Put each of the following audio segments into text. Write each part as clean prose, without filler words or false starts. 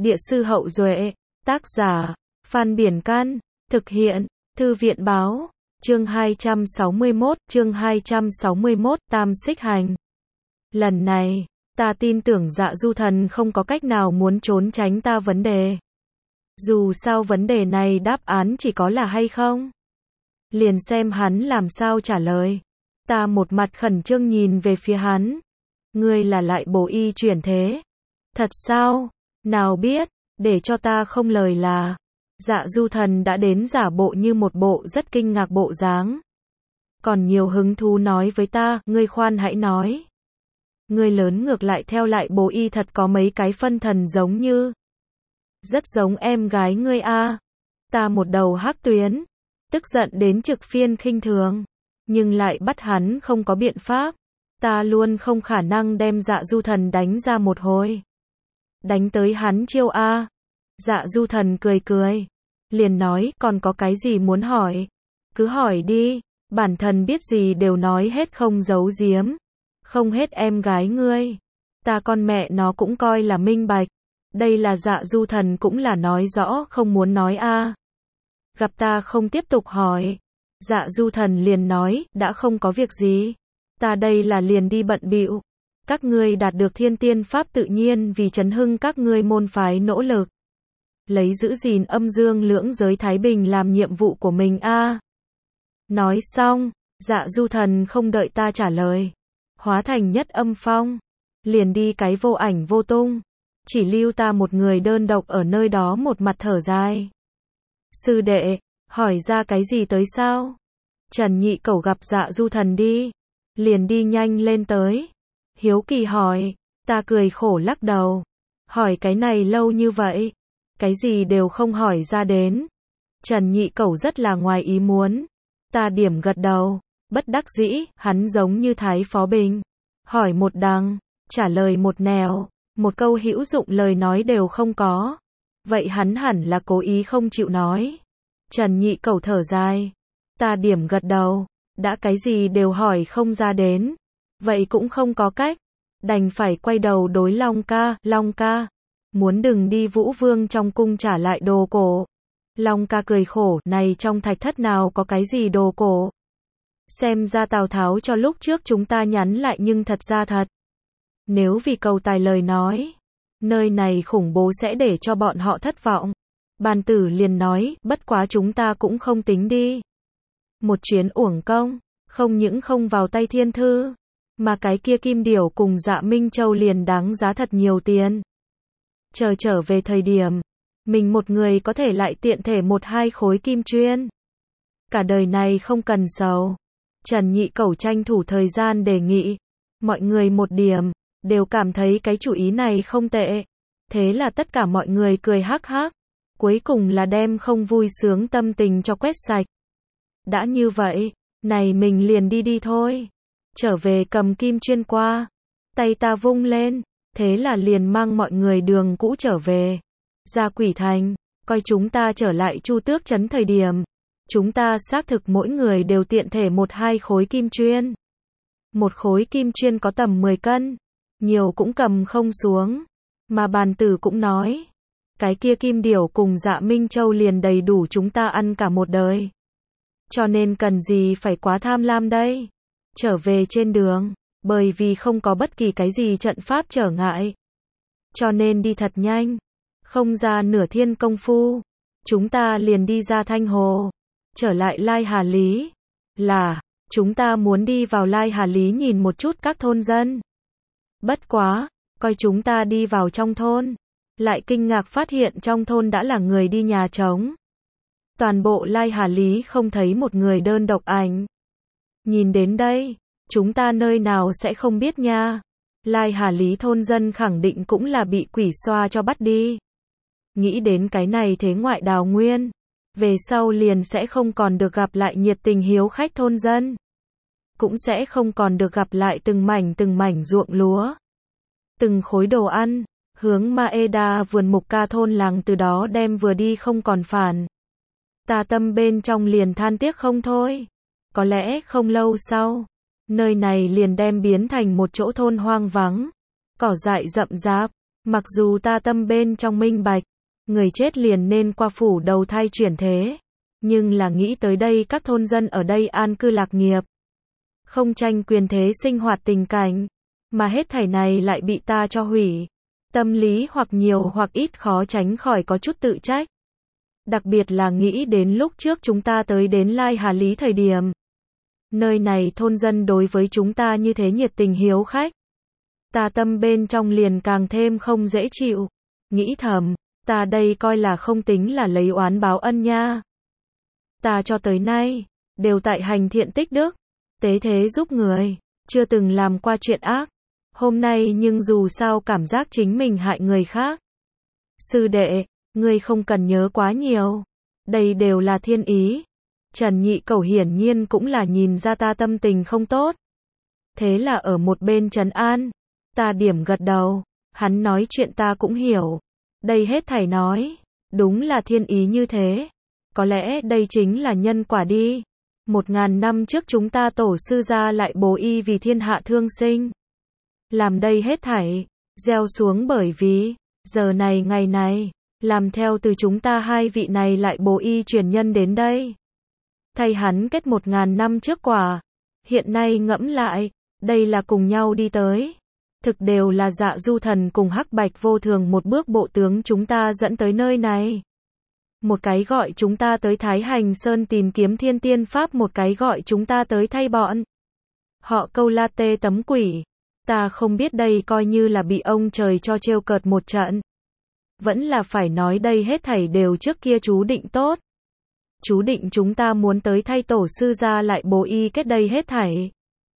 Địa sư Hậu Duệ, tác giả, Phan Biển Can, thực hiện, Thư viện báo, chương 261, Tam Xích Hành. Lần này, ta tin tưởng Dạ Du Thần không có cách nào muốn trốn tránh ta vấn đề. Dù sao vấn đề này đáp án chỉ có là hay không. Liền xem hắn làm sao trả lời. Ta một mặt khẩn trương nhìn về phía hắn. Ngươi là lại bổ y chuyển thế. Thật sao? Nào biết, để cho ta không lời là. Dạ Du Thần đã đến giả bộ như một bộ rất kinh ngạc bộ dáng. Còn nhiều hứng thú nói với ta, ngươi khoan hãy nói. Ngươi lớn ngược lại theo lại bổ y thật có mấy cái phân thần giống như. Rất giống em gái ngươi a. Ta một đầu hắc tuyến. Tức giận đến trực phiên khinh thường. Nhưng lại bắt hắn không có biện pháp. Ta luôn không khả năng đem Dạ Du Thần đánh ra một hồi. Đánh tới hắn chiêu a. Dạ Du Thần cười cười. Liền nói, còn có cái gì muốn hỏi? Cứ hỏi đi, bản thân biết gì đều nói hết không giấu giếm. Không hết em gái ngươi. Ta con mẹ nó cũng coi là minh bạch. Đây là Dạ Du Thần cũng là nói rõ không muốn nói a. Gặp ta không tiếp tục hỏi. Dạ Du Thần liền nói, đã không có việc gì. Ta đây là liền đi bận bịu. Các ngươi đạt được thiên tiên pháp tự nhiên vì chấn hưng các ngươi môn phái nỗ lực. Lấy giữ gìn âm dương lưỡng giới thái bình làm nhiệm vụ của mình a. Nói xong, Dạ Du Thần không đợi ta trả lời. Hóa thành nhất âm phong. Liền đi cái vô ảnh vô tung. Chỉ lưu ta một người đơn độc ở nơi đó một mặt thở dài. Sư đệ, hỏi ra cái gì tới sao? Trần Nhị Cẩu gặp Dạ Du Thần đi. Liền đi nhanh lên tới. Hiếu kỳ hỏi, ta cười khổ lắc đầu. Hỏi cái này lâu như vậy. Cái gì đều không hỏi ra đến. Trần Nhị Cẩu rất là ngoài ý muốn. Ta điểm gật đầu. Bất đắc dĩ, hắn giống như Thái Phó Bình. Hỏi một đằng, trả lời một nẻo. Một câu hữu dụng lời nói đều không có. Vậy hắn hẳn là cố ý không chịu nói. Trần Nhị Cẩu thở dài. Ta điểm gật đầu. Đã cái gì đều hỏi không ra đến. Vậy cũng không có cách. Đành phải quay đầu đối Long ca. Muốn đừng đi Vũ Vương trong cung trả lại đồ cổ. Long ca cười khổ, này trong thạch thất nào có cái gì đồ cổ. Xem ra Tào Tháo cho lúc trước chúng ta nhắn lại nhưng thật ra thật. Nếu vì cầu tài lời nói, nơi này khủng bố sẽ để cho bọn họ thất vọng. Bàn tử liền nói, bất quá chúng ta cũng không tính đi. Một chuyến uổng công, không những không vào tay thiên thư, mà cái kia kim điểu cùng Dạ Minh Châu liền đáng giá thật nhiều tiền. Trở về thời điểm, mình một người có thể lại tiện thể 1-2 khối kim chuyên. Cả đời này không cần sầu. Trần Nhị Cẩu tranh thủ thời gian đề nghị. Mọi người một điểm, đều cảm thấy cái chủ ý này không tệ. Thế là tất cả mọi người cười hắc hắc. Cuối cùng là đem không vui sướng tâm tình cho quét sạch. Đã như vậy, này mình liền đi thôi. Trở về cầm kim chuyên qua. Tay ta vung lên. Thế là liền mang mọi người đường cũ trở về. Ra Quỷ Thành, coi chúng ta trở lại Chu Tước Trấn thời điểm. Chúng ta xác thực mỗi người đều tiện thể 1-2 khối kim chuyên. Một khối kim chuyên có tầm 10 cân. Nhiều cũng cầm không xuống. Mà bàn tử cũng nói. Cái kia kim điểu cùng Dạ Minh Châu liền đầy đủ chúng ta ăn cả một đời. Cho nên cần gì phải quá tham lam đây. Trở về trên đường. Bởi vì không có bất kỳ cái gì trận pháp trở ngại. Cho nên đi thật nhanh. Không ra nửa thiên công phu. Chúng ta liền đi ra Thanh Hồ. Trở lại Lai Hà Lý. Là, chúng ta muốn đi vào Lai Hà Lý nhìn một chút các thôn dân. Bất quá, coi chúng ta đi vào trong thôn. Lại kinh ngạc phát hiện trong thôn đã là người đi nhà trống. Toàn bộ Lai Hà Lý không thấy một người đơn độc ảnh. Nhìn đến đây. Chúng ta nơi nào sẽ không biết nha. Lai Hà Lý thôn dân khẳng định cũng là bị quỷ xoa cho bắt đi. Nghĩ đến cái này thế ngoại đào nguyên. Về sau liền sẽ không còn được gặp lại nhiệt tình hiếu khách thôn dân. Cũng sẽ không còn được gặp lại từng mảnh ruộng lúa. Từng khối đồ ăn. Hướng Maeda vườn mục ca thôn làng từ đó đem vừa đi không còn phản. Ta tâm bên trong liền than tiếc không thôi. Có lẽ không lâu sau. Nơi này liền đem biến thành một chỗ thôn hoang vắng. Cỏ dại rậm rạp. Mặc dù ta tâm bên trong minh bạch, người chết liền nên qua phủ đầu thai chuyển thế, nhưng là nghĩ tới đây các thôn dân ở đây an cư lạc nghiệp, không tranh quyền thế sinh hoạt tình cảnh, mà hết thảy này lại bị ta cho hủy. Tâm lý hoặc nhiều hoặc ít khó tránh khỏi có chút tự trách. Đặc biệt là nghĩ đến lúc trước chúng ta tới đến Lai Hà Lý thời điểm. Nơi này thôn dân đối với chúng ta như thế nhiệt tình hiếu khách. Ta tâm bên trong liền càng thêm không dễ chịu. Nghĩ thầm, ta đây coi là không tính là lấy oán báo ân nha. Ta cho tới nay, đều tại hành thiện tích đức, tế thế giúp người, chưa từng làm qua chuyện ác. Hôm nay nhưng dù sao cảm giác chính mình hại người khác. Sư đệ, ngươi không cần nhớ quá nhiều. Đây đều là thiên ý. Trần Nhị Cẩu hiển nhiên cũng là nhìn ra ta tâm tình không tốt. Thế là ở một bên trấn an. Ta điểm gật đầu. Hắn nói chuyện ta cũng hiểu. Đây hết thảy nói. Đúng là thiên ý như thế. Có lẽ đây chính là nhân quả đi. 1000 năm trước chúng ta tổ sư gia lại bố y vì thiên hạ thương sinh. Làm đây hết thảy, gieo xuống bởi vì, giờ này ngày này, làm theo từ chúng ta hai vị này lại bố y truyền nhân đến đây. Thay hắn kết 1000 năm trước quả. Hiện nay ngẫm lại, đây là cùng nhau đi tới. Thực đều là Dạ Du Thần cùng Hắc Bạch Vô Thường một bước bộ tướng chúng ta dẫn tới nơi này. Một cái gọi chúng ta tới Thái Hành Sơn tìm kiếm thiên tiên pháp, một cái gọi chúng ta tới thay bọn họ câu la tê tấm quỷ. Ta không biết đây coi như là bị ông trời cho trêu cợt một trận. Vẫn là phải nói đây hết thảy đều trước kia chú định tốt. Chú định chúng ta muốn tới thay tổ sư gia lại bố y kết đây hết thảy.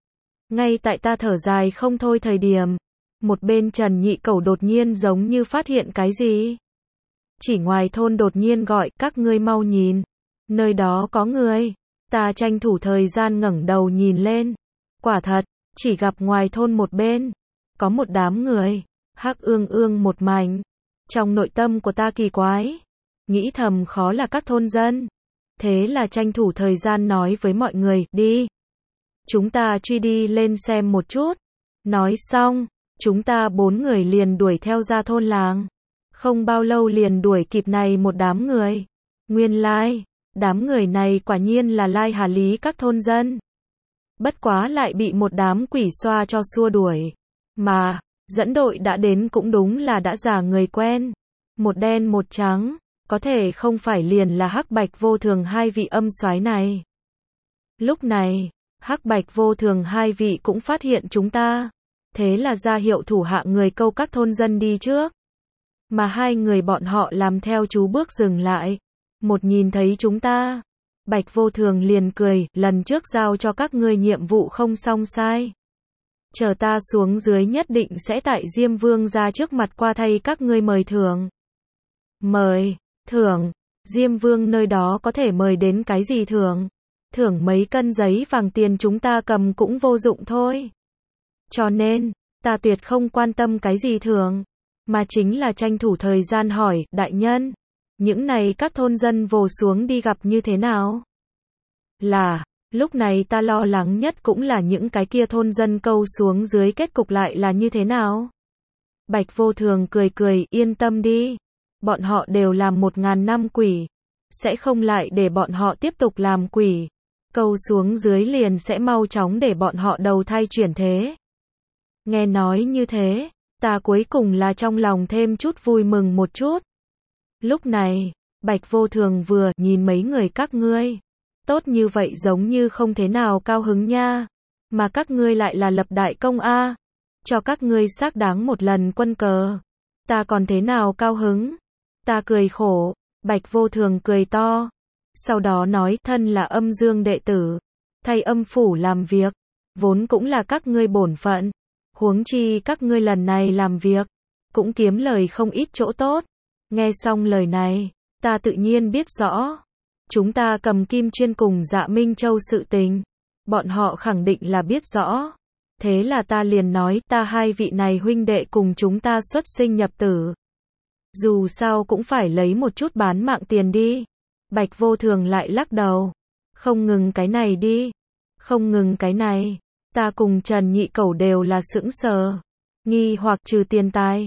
Ngay tại ta thở dài không thôi thời điểm, một bên Trần Nhị Cẩu đột nhiên giống như phát hiện cái gì. Chỉ ngoài thôn đột nhiên gọi, các ngươi mau nhìn. Nơi đó có người. Ta tranh thủ thời gian ngẩng đầu nhìn lên. Quả thật, chỉ gặp ngoài thôn một bên, có một đám người, hắc ương ương một mảnh. Trong nội tâm của ta kỳ quái, nghĩ thầm khó là các thôn dân. Thế là tranh thủ thời gian nói với mọi người, đi. Chúng ta truy đi lên xem một chút. Nói xong, chúng ta 4 người liền đuổi theo ra thôn làng. Không bao lâu liền đuổi kịp này một đám người. Nguyên lai, đám người này quả nhiên là Lai Hà Lý các thôn dân. Bất quá lại bị một đám quỷ xoa cho xua đuổi. Mà, dẫn đội đã đến cũng đúng là đã giả người quen. Một đen một trắng, có thể không phải liền là Hắc Bạch Vô Thường hai vị âm soái này. Lúc này, Hắc Bạch Vô Thường hai vị cũng phát hiện chúng ta. Thế là ra hiệu thủ hạ người câu các thôn dân đi trước. Mà hai người bọn họ làm theo chú bước dừng lại. Một nhìn thấy chúng ta, Bạch Vô Thường liền cười, lần trước giao cho các ngươi nhiệm vụ không xong sai. Chờ ta xuống dưới nhất định sẽ tại Diêm Vương ra trước mặt qua thay các ngươi mời thưởng. Mời, thưởng, Diêm Vương nơi đó có thể mời đến cái gì thưởng? Thưởng mấy cân giấy vàng tiền chúng ta cầm cũng vô dụng thôi. Cho nên, ta tuyệt không quan tâm cái gì thưởng, mà chính là tranh thủ thời gian hỏi, đại nhân, những này các thôn dân vồ xuống đi gặp như thế nào? Là, lúc này ta lo lắng nhất cũng là những cái kia thôn dân câu xuống dưới kết cục lại là như thế nào? Bạch Vô Thường cười cười, yên tâm đi. Bọn họ đều làm 1000 năm quỷ. Sẽ không lại để bọn họ tiếp tục làm quỷ. Câu xuống dưới liền sẽ mau chóng để bọn họ đầu thai chuyển thế. Nghe nói như thế, ta cuối cùng là trong lòng thêm chút vui mừng một chút. Lúc này, Bạch Vô Thường vừa nhìn mấy người các ngươi. Tốt như vậy giống như không thế nào cao hứng nha. Mà các ngươi lại là lập đại công a. Cho các ngươi xác đáng một lần quân cờ. Ta còn thế nào cao hứng. Ta cười khổ. Bạch Vô Thường cười to. Sau đó nói thân là âm dương đệ tử. Thay âm phủ làm việc. Vốn cũng là các ngươi bổn phận. Huống chi các ngươi lần này làm việc. Cũng kiếm lời không ít chỗ tốt. Nghe xong lời này. Ta tự nhiên biết rõ. Chúng ta cầm kim chuyên cùng Dạ Minh Châu sự tình. Bọn họ khẳng định là biết rõ. Thế là ta liền nói ta hai vị này huynh đệ cùng chúng ta xuất sinh nhập tử. Dù sao cũng phải lấy một chút bán mạng tiền đi. Bạch Vô Thường lại lắc đầu. Không ngừng cái này đi. Không ngừng cái này. Ta cùng Trần Nhị Cẩu đều là sững sờ. Nghi hoặc trừ tiền tài.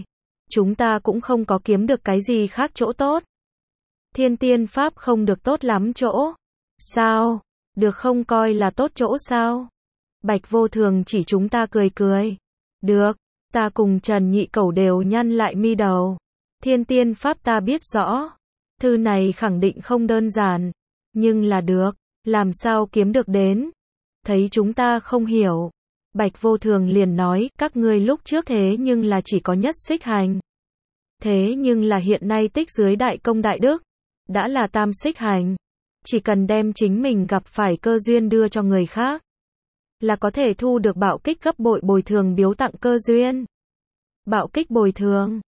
chúng ta cũng không có kiếm được cái gì khác chỗ tốt. Thiên tiên pháp không được tốt lắm chỗ. Sao? Được không coi là tốt chỗ sao? Bạch Vô Thường chỉ chúng ta cười cười. Được, ta cùng Trần Nhị Cẩu đều nhăn lại mi đầu. Thiên tiên pháp ta biết rõ. Thư này khẳng định không đơn giản. Nhưng là được, làm sao kiếm được đến? Thấy chúng ta không hiểu. Bạch Vô Thường liền nói, các ngươi lúc trước thế nhưng là chỉ có nhất xích hành. Thế nhưng là hiện nay tích dưới đại công đại đức. Đã là tam xích hành. Chỉ cần đem chính mình gặp phải cơ duyên đưa cho người khác. Là có thể thu được bạo kích gấp bội bồi thường biếu tặng cơ duyên. Bạo kích bồi thường.